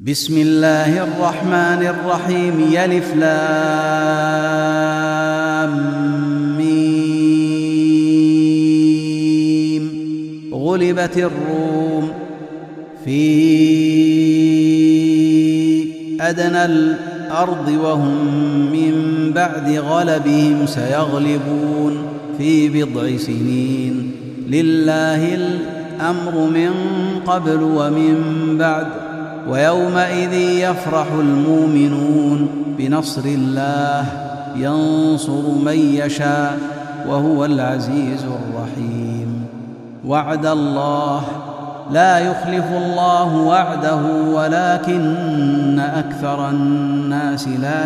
بسم الله الرحمن الرحيم. يلف لام ميم. غلبت الروم في أدنى الأرض وهم من بعد غلبهم سيغلبون في بضع سنين. لله الأمر من قبل ومن بعد، ويومئذ يفرح المؤمنون بنصر الله ينصر من يشاء وهو العزيز الرحيم. وعد الله لا يخلف الله وعده ولكن أكثر الناس لا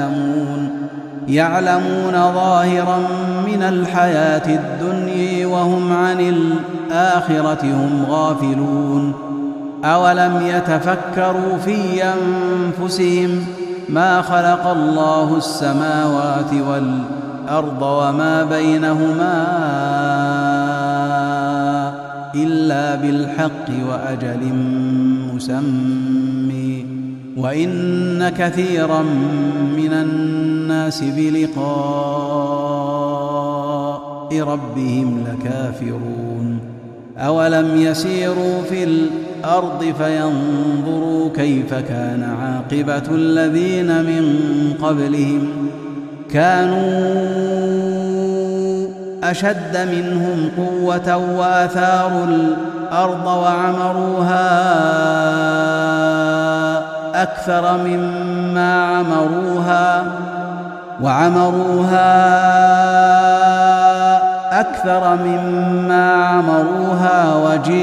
يعلمون ظاهرا من الحياة الدنيا وهم عن الآخرة هم غافلون. أولم يتفكروا في أنفسهم ما خلق الله السماوات والأرض وما بينهما إلا بالحق وأجل مسمى، وإن كثيرا من الناس بلقاء ربهم لكافرون. أولم يسيروا في الأرض فينظروا كيف كان عاقبة الذين من قبلهم، كانوا أشد منهم قوة وآثاروا الأرض وعمروها أكثر مما عمروها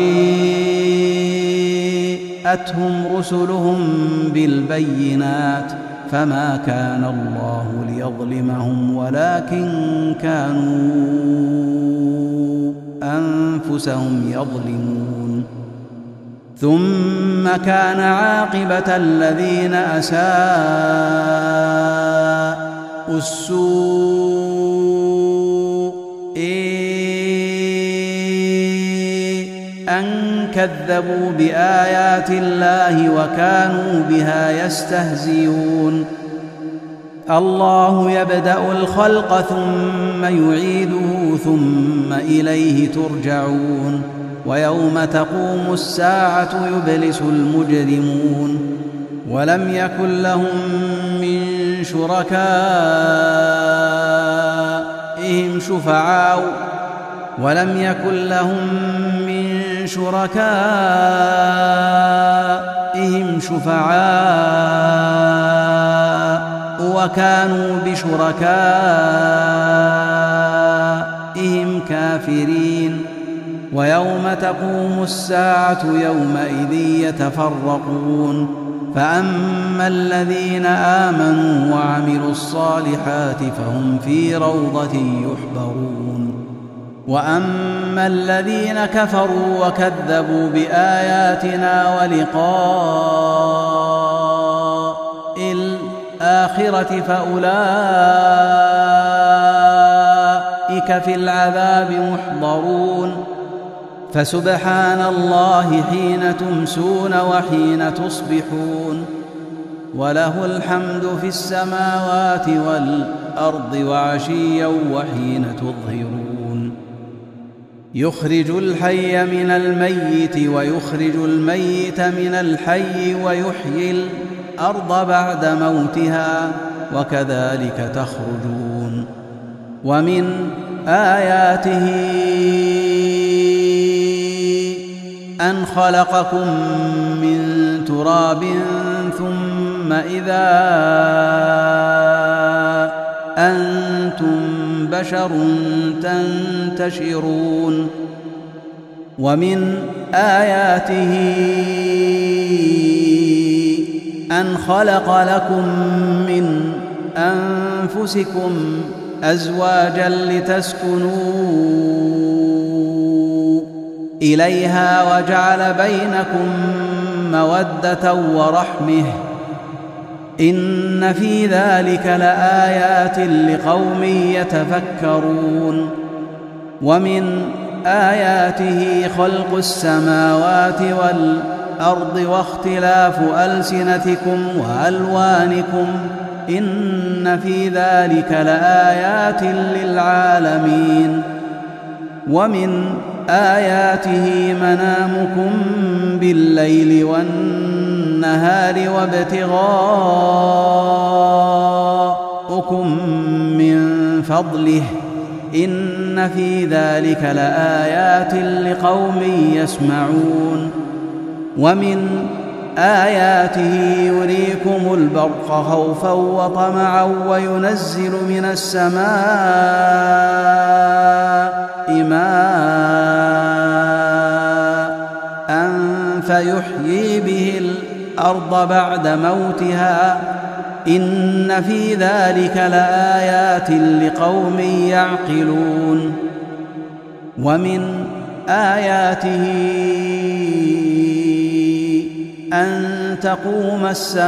وجيءتهم رسلهم بالبينات، فما كان الله ليظلمهم ولكن كانوا أنفسهم يظلمون. ثم كان عاقبة الذين أساءوا السوء أن كذبوا بآيات الله وكانوا بها يستهزئون. الله يبدأ الخلق ثم يعيده ثم إليه ترجعون. ويوم تقوم الساعة يبلس المجرمون. ولم يكن لهم من شركائهم شفعاء وكانوا بشركائهم كافرين. ويوم تقوم الساعة يومئذ يتفرقون، فأما الذين آمنوا وعملوا الصالحات فهم في روضة يحبرون، وأما الذين كفروا وكذبوا بآياتنا ولقاء الآخرة فأولئك في العذاب محضرون. فسبحان الله حين تمسون وحين تصبحون، وله الحمد في السماوات والأرض وعشيا وحين تظهرون. يخرج الحي من الميت ويخرج الميت من الحي ويحيي الأرض بعد موتها وكذلك تخرجون. ومن آياته أن خلقكم من تراب ثم إذا أنتم بشر تنتشرون. ومن آياته أن خلق لكم من أنفسكم أزواجا لتسكنوا إليها وجعل بينكم مودة ورحمة، إن في ذلك لآيات لقوم يتفكرون. ومن آياته خلق السماوات والأرض الأرض واختلاف ألسنتكم وألوانكم إن في ذلك لآيات للعالمين. ومن آياته منامكم بالليل والنهار وابتغاؤكم من فضله إن في ذلك لآيات لقوم يسمعون. ومن آياته يريكم البرق خوفا وطمعا وينزل من السماء ماء فيحيي به الأرض بعد موتها إن في ذلك لآيات لقوم يعقلون. ومن آياته أن تقوم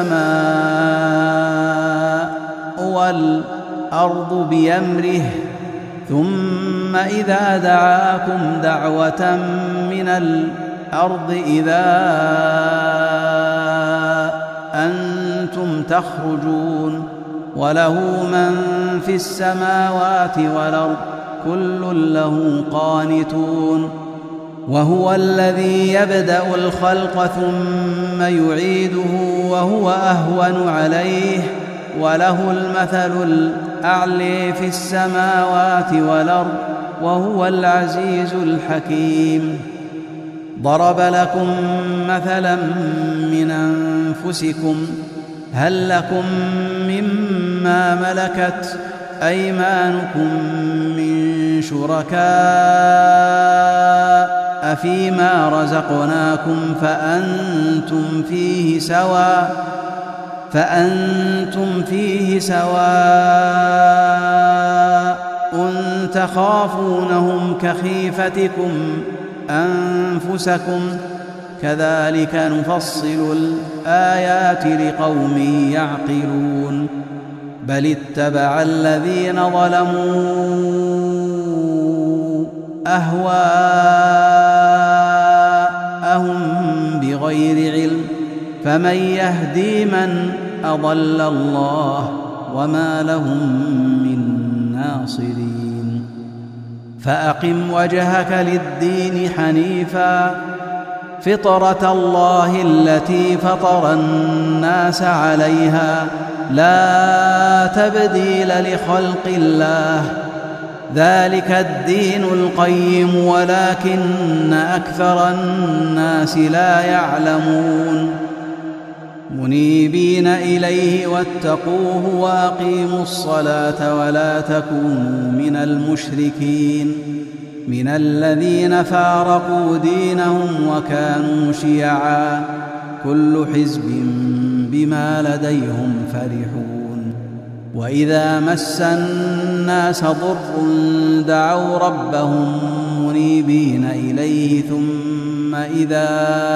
السماء والأرض بأمره ثم إذا دعاكم دعوة من الأرض إذا أنتم تخرجون وله من في السماوات والأرض كل له قانتون. وهو الذي يبدأ الخلق ثم يعيده وهو أهون عليه وله المثل الأعلى في السماوات والأرض وهو العزيز الحكيم. ضرب لكم مثلا من أنفسكم هل لكم مما ملكت أيمانكم من شركاء فيما رزقناكم فأنتم فيه سواء تخافونهم كخيفتكم أنفسكم كذلك نفصل الآيات لقوم يعقلون. بل اتبع الذين ظلموا أهواءهم بغير علم فمن يهدي من أضل الله وما لهم من ناصرين. فأقم وجهك للدين حنيفا فطرة الله التي فطر الناس عليها لا تبديل لخلق الله ذلك الدين القيم ولكن أكثر الناس لا يعلمون. منيبين إليه واتقوه وأقيموا الصلاة ولا تكونوا من المشركين من الذين فارقوا دينهم وكانوا شيعا كل حزب بما لديهم فرحون. وإذا مس الناس ضر دعوا ربهم منيبين إليه ثم إذا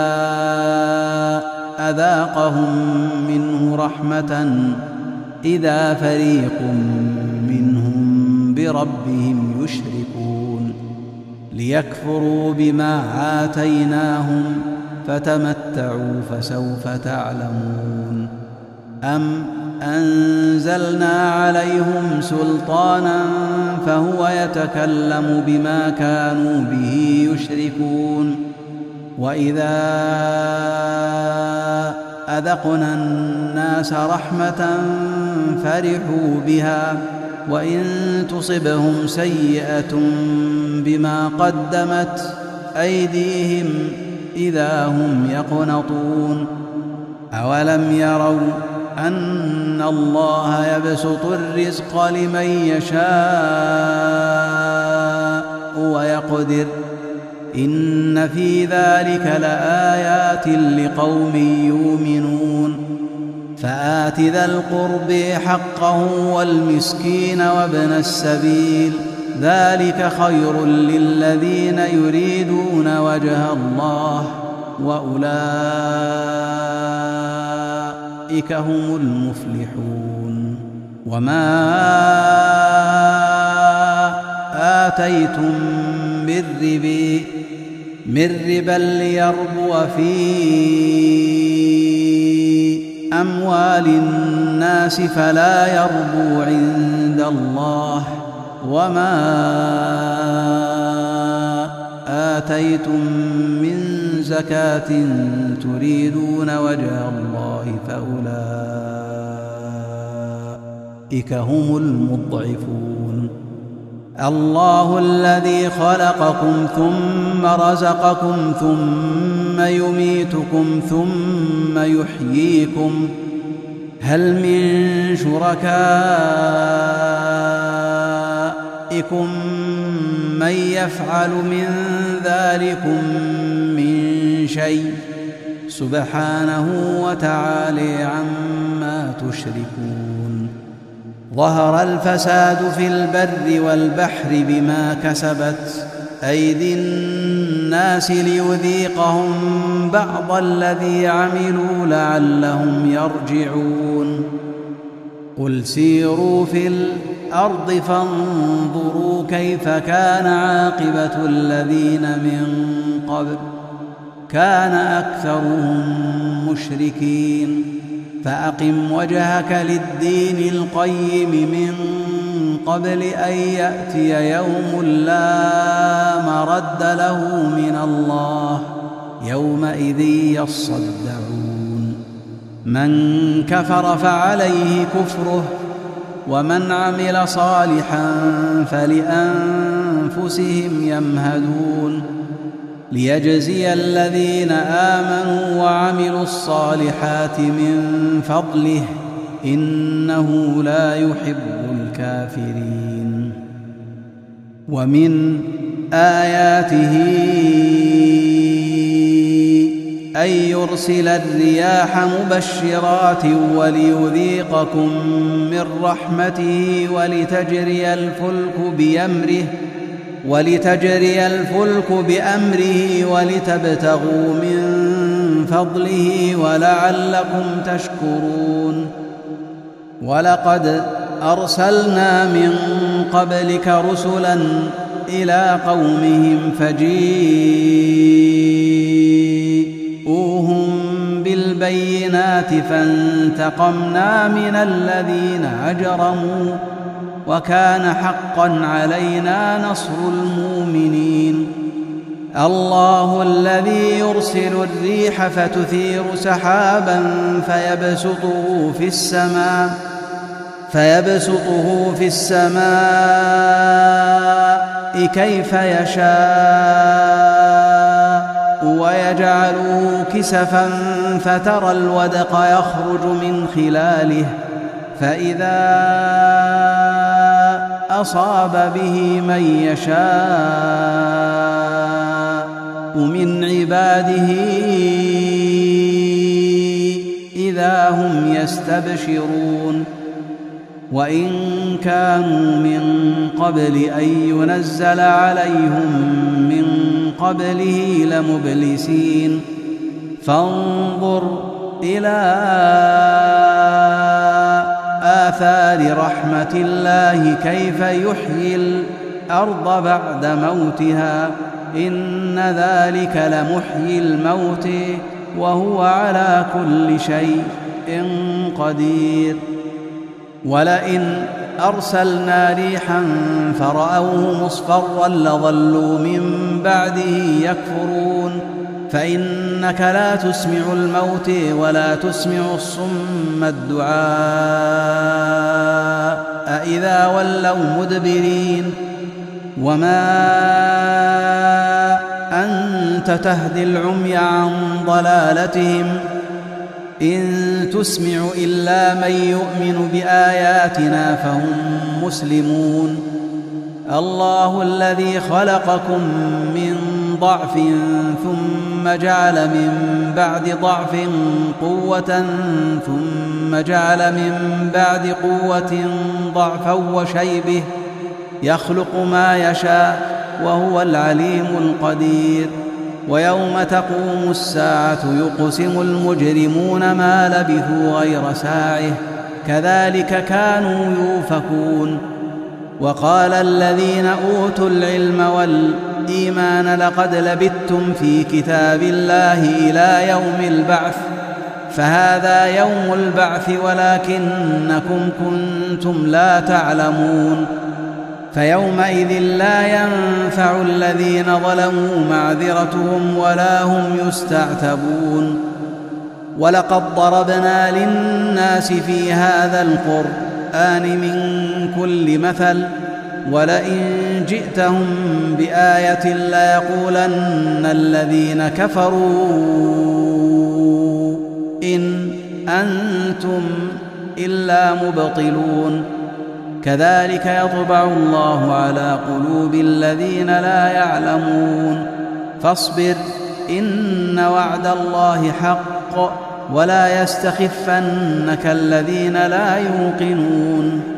أذاقهم منه رحمة إذا فريق منهم بربهم يشركون ليكفروا بما آتيناهم فتمتعوا فسوف تعلمون. أم أنزلنا عليهم سلطانا فهو يتكلم بما كانوا به يشركون. وإذا أذقنا الناس رحمة فرحوا بها وإن تصبهم سيئة بما قدمت أيديهم إذا هم يقنطون. أولم يروا أن الله يبسط الرزق لمن يشاء ويقدر إن في ذلك لآيات لقوم يؤمنون. فآت ذا القرب حقه والمسكين وابن السبيل ذلك خير للذين يريدون وجه الله وأولئك هم المفلحون. وما من ربا ليربو في أموال الناس فلا يربو عند الله. وما آتيتم من زكاة تريدون وجه الله فأولئك هم المضعفون. الله الذي خلقكم ثم رزقكم ثم يميتكم ثم يحييكم. هل من شركائكم من يفعل من ذلكم من شيء؟ سبحانه وتعالى عما تشركون. ظهر الفساد في البر والبحر بما كسبت أيدي الناس ليذيقهم بعض الذي عملوا لعلهم يرجعون. قل سيروا في الأرض فانظروا كيف كان عاقبة الذين من قبل كان أكثرهم مشركين. فأقم وجهك للدين القيم من قبل أن يأتي يوم لا مرد له من الله يومئذ يصدعون. من كفر فعليه كفره ومن عمل صالحا فلأنفسهم يمهدون. ليجزي الذين آمنوا وعملوا الصالحات من فضله إنه لا يحب الكافرين. ومن آياته أن يرسل الرياح مبشرات وليذيقكم من رحمته ولتجري الفلك بأمره ولتبتغوا من فضله ولعلكم تشكرون. ولقد أرسلنا من قبلك رسلا إلى قومهم فجيءوهم بالبينات فانتقمنا من الذين أجرموا وكان حقا علينا نصر المؤمنين. الله الذي يرسل الريح فتثير سحابا فيبسطه في السماء كيف يشاء ويجعله كسفا فترى الودق يخرج من خلاله فإذا أصاب به من يشاء من عباده إذا هم يستبشرون. وإن كانوا من قبل أن ينزل عليهم من قبله لمبلسين. فانظر إلى آثار رحمة الله كيف يحيي الأرض بعد موتها إن ذلك لمحيي الموت وهو على كل شيء قدير. ولئن أرسلنا ريحا فرأوه مصفرا لظلوا من بعده يكفرون. فإنك لا تسمع الموت ولا تسمع الصم الدعاء إذا ولوا مدبرين. وما أنت تهدي العمي عن ضلالتهم إن تسمع إلا من يؤمن بآياتنا فهم مسلمون. الله الذي خلقكم من ضعف ثم جعل من بعد ضعف قوة ثم جعل من بعد قوة ضعفا وشيبه يخلق ما يشاء وهو العليم القدير. ويوم تقوم الساعة يقسم المجرمون ما لبثوا غير ساعة كذلك كانوا يؤفكون. وقال الذين أوتوا العلم الإيمان لقد لبثتم في كتاب الله إلى يوم البعث، فهذا يوم البعث ولكنكم كنتم لا تعلمون. فيومئذ لا ينفع الذين ظلموا معذرتهم ولا هم يستعتبون. ولقد ضربنا للناس في هذا القرآن من كل مثل، ولئن جئتهم بآية ليقولن الذين كفروا إن أنتم إلا مبطلون. كذلك يطبع الله على قلوب الذين لا يعلمون. فاصبر إن وعد الله حق، ولا يستخفنك الذين لا يوقنون.